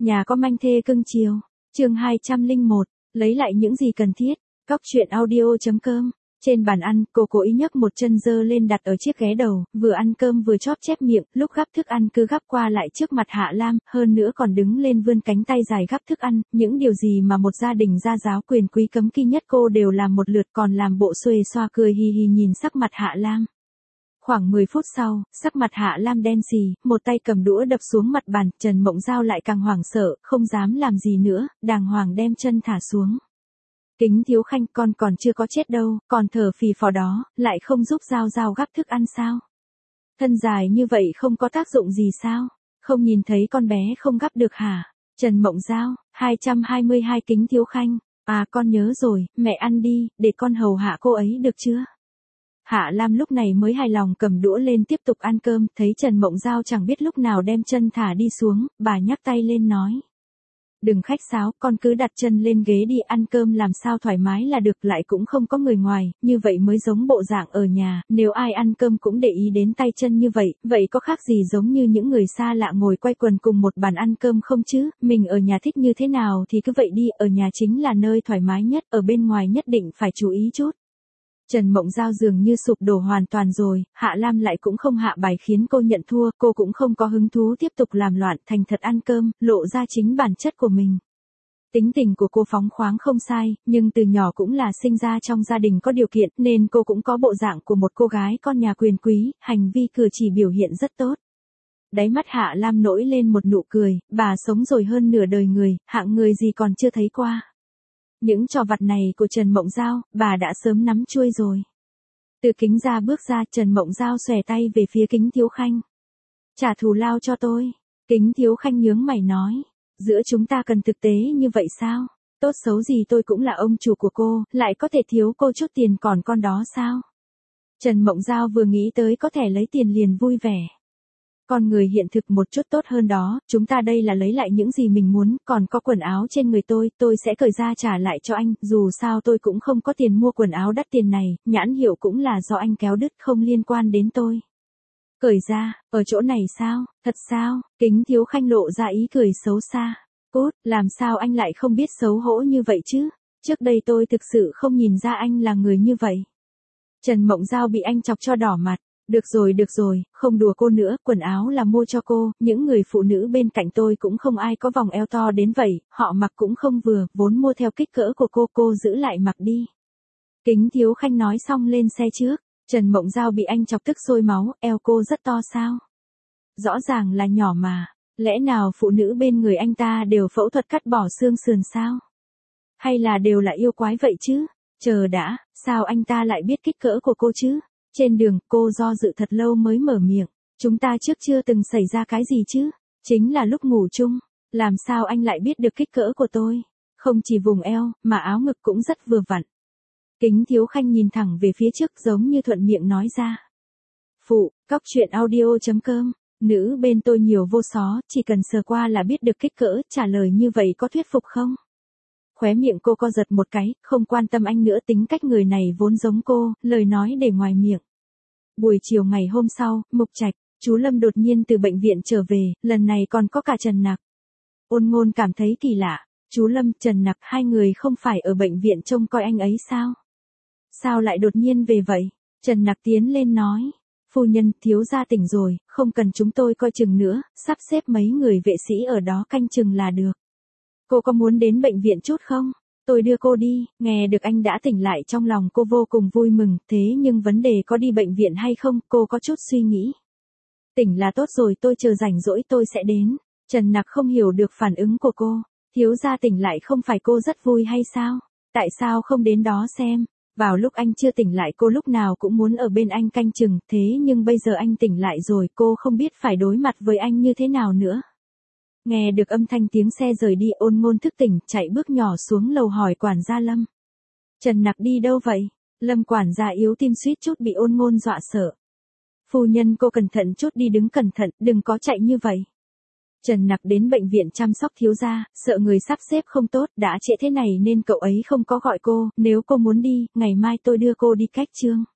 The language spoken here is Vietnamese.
Nhà có manh thê cưng chiều. Chương 201, lấy lại những gì cần thiết. Cóc truyện audio.com. Trên bàn ăn, cô cố ý nhấc một chân dơ lên đặt ở chiếc ghế đầu, vừa ăn cơm vừa chóp chép miệng, lúc gắp thức ăn cứ gắp qua lại trước mặt Hạ Lam, hơn nữa còn đứng lên vươn cánh tay dài gắp thức ăn, những điều gì mà một gia đình gia giáo quyền quý cấm kỵ nhất cô đều làm một lượt, còn làm bộ xuề xoa cười hì hì nhìn sắc mặt Hạ Lam. Khoảng 10 phút sau, sắc mặt Hạ Lam đen xì, một tay cầm đũa đập xuống mặt bàn, Trần Mộng Giao lại càng hoảng sợ, không dám làm gì nữa, đàng hoàng đem chân thả xuống. Kính Thiếu Khanh, con còn chưa có chết đâu, còn thở phì phò đó, lại không giúp Giao Giao gắp thức ăn sao? Thân dài như vậy không có tác dụng gì sao? Không nhìn thấy con bé không gắp được hả? Trần Mộng Giao, 222 Kính Thiếu Khanh, à con nhớ rồi, mẹ ăn đi, để con hầu hạ cô ấy được chưa? Hạ Lam lúc này mới hài lòng cầm đũa lên tiếp tục ăn cơm, thấy Trần Mộng Giao chẳng biết lúc nào đem chân thả đi xuống, bà nhắc tay lên nói. Đừng khách sáo, con cứ đặt chân lên ghế đi, ăn cơm làm sao thoải mái là được, lại cũng không có người ngoài, như vậy mới giống bộ dạng ở nhà, nếu ai ăn cơm cũng để ý đến tay chân như vậy, vậy có khác gì giống như những người xa lạ ngồi quay quần cùng một bàn ăn cơm không chứ, mình ở nhà thích như thế nào thì cứ vậy đi, ở nhà chính là nơi thoải mái nhất, ở bên ngoài nhất định phải chú ý chút. Trần Mộng Giao dường như sụp đổ hoàn toàn rồi, Hạ Lam lại cũng không hạ bài khiến cô nhận thua, cô cũng không có hứng thú tiếp tục làm loạn, thành thật ăn cơm, lộ ra chính bản chất của mình. Tính tình của cô phóng khoáng không sai, nhưng từ nhỏ cũng là sinh ra trong gia đình có điều kiện, nên cô cũng có bộ dạng của một cô gái con nhà quyền quý, hành vi cử chỉ biểu hiện rất tốt. Đáy mắt Hạ Lam nổi lên một nụ cười, bà sống rồi hơn nửa đời người, hạng người gì còn chưa thấy qua. Những trò vặt này của Trần Mộng Giao, bà đã sớm nắm chuôi rồi. Từ Kính ra bước ra, Trần Mộng Giao xòe tay về phía Kính Thiếu Khanh. Trả thù lao cho tôi. Kính Thiếu Khanh nhướng mày nói. Giữa chúng ta cần thực tế như vậy sao? Tốt xấu gì tôi cũng là ông chủ của cô, lại có thể thiếu cô chút tiền còn con đó sao? Trần Mộng Giao vừa nghĩ tới có thể lấy tiền liền vui vẻ. Con người hiện thực một chút tốt hơn đó, chúng ta đây là lấy lại những gì mình muốn, còn có quần áo trên người tôi sẽ cởi ra trả lại cho anh, dù sao tôi cũng không có tiền mua quần áo đắt tiền này, nhãn hiệu cũng là do anh kéo đứt không liên quan đến tôi. Cởi ra, ở chỗ này sao, thật sao, Kính Thiếu Khanh lộ ra ý cười xấu xa. Cút, làm sao anh lại không biết xấu hổ như vậy chứ, trước đây tôi thực sự không nhìn ra anh là người như vậy. Trần Mộng Giao bị anh chọc cho đỏ mặt. Được rồi, không đùa cô nữa, quần áo là mua cho cô, những người phụ nữ bên cạnh tôi cũng không ai có vòng eo to đến vậy, họ mặc cũng không vừa, vốn mua theo kích cỡ của cô giữ lại mặc đi. Kính Thiếu Khanh nói xong lên xe trước, Trần Mộng Giao bị anh chọc tức sôi máu, eo cô rất to sao? Rõ ràng là nhỏ mà, lẽ nào phụ nữ bên người anh ta đều phẫu thuật cắt bỏ xương sườn sao? Hay là đều là yêu quái vậy chứ? Chờ đã, sao anh ta lại biết kích cỡ của cô chứ? Trên đường, cô do dự thật lâu mới mở miệng. Chúng ta trước chưa từng xảy ra cái gì chứ? Chính là lúc ngủ chung. Làm sao anh lại biết được kích cỡ của tôi? Không chỉ vùng eo, mà áo ngực cũng rất vừa vặn. Kính Thiếu Khanh nhìn thẳng về phía trước giống như thuận miệng nói ra. Phụ, cóc truyện audio.com. Nữ bên tôi nhiều vô xó, chỉ cần sờ qua là biết được kích cỡ, trả lời như vậy có thuyết phục không? Khóe miệng cô co giật một cái, không quan tâm anh nữa, tính cách người này vốn giống cô, lời nói để ngoài miệng. Buổi chiều ngày hôm sau, Mục Trạch, chú Lâm đột nhiên từ bệnh viện trở về, lần này còn có cả Trần Nặc. Ôn Ngôn cảm thấy kỳ lạ, chú Lâm, Trần Nặc, hai người không phải ở bệnh viện trông coi anh ấy sao? Sao lại đột nhiên về vậy? Trần Nặc tiến lên nói. Phu nhân, thiếu gia tỉnh rồi, không cần chúng tôi coi chừng nữa, sắp xếp mấy người vệ sĩ ở đó canh chừng là được. Cô có muốn đến bệnh viện chút không? Tôi đưa cô đi. Nghe được anh đã tỉnh lại, trong lòng cô vô cùng vui mừng, thế nhưng vấn đề có đi bệnh viện hay không, cô có chút suy nghĩ. Tỉnh là tốt rồi, tôi chờ rảnh rỗi tôi sẽ đến. Trần Nặc không hiểu được phản ứng của cô. Thiếu gia tỉnh lại không phải cô rất vui hay sao? Tại sao không đến đó xem? Vào lúc anh chưa tỉnh lại cô lúc nào cũng muốn ở bên anh canh chừng, thế nhưng bây giờ anh tỉnh lại rồi, cô không biết phải đối mặt với anh như thế nào nữa. Nghe được âm thanh tiếng xe rời đi, Ôn Ngôn thức tỉnh, chạy bước nhỏ xuống lầu hỏi quản gia Lâm. Trần Nặc đi đâu vậy? Lâm quản gia yếu tim suýt chút bị Ôn Ngôn dọa sợ. Phu nhân cô cẩn thận chút đi, đứng cẩn thận, đừng có chạy như vậy. Trần Nặc đến bệnh viện chăm sóc thiếu gia, sợ người sắp xếp không tốt, đã trễ thế này nên cậu ấy không có gọi cô, nếu cô muốn đi, ngày mai tôi đưa cô đi cách trương.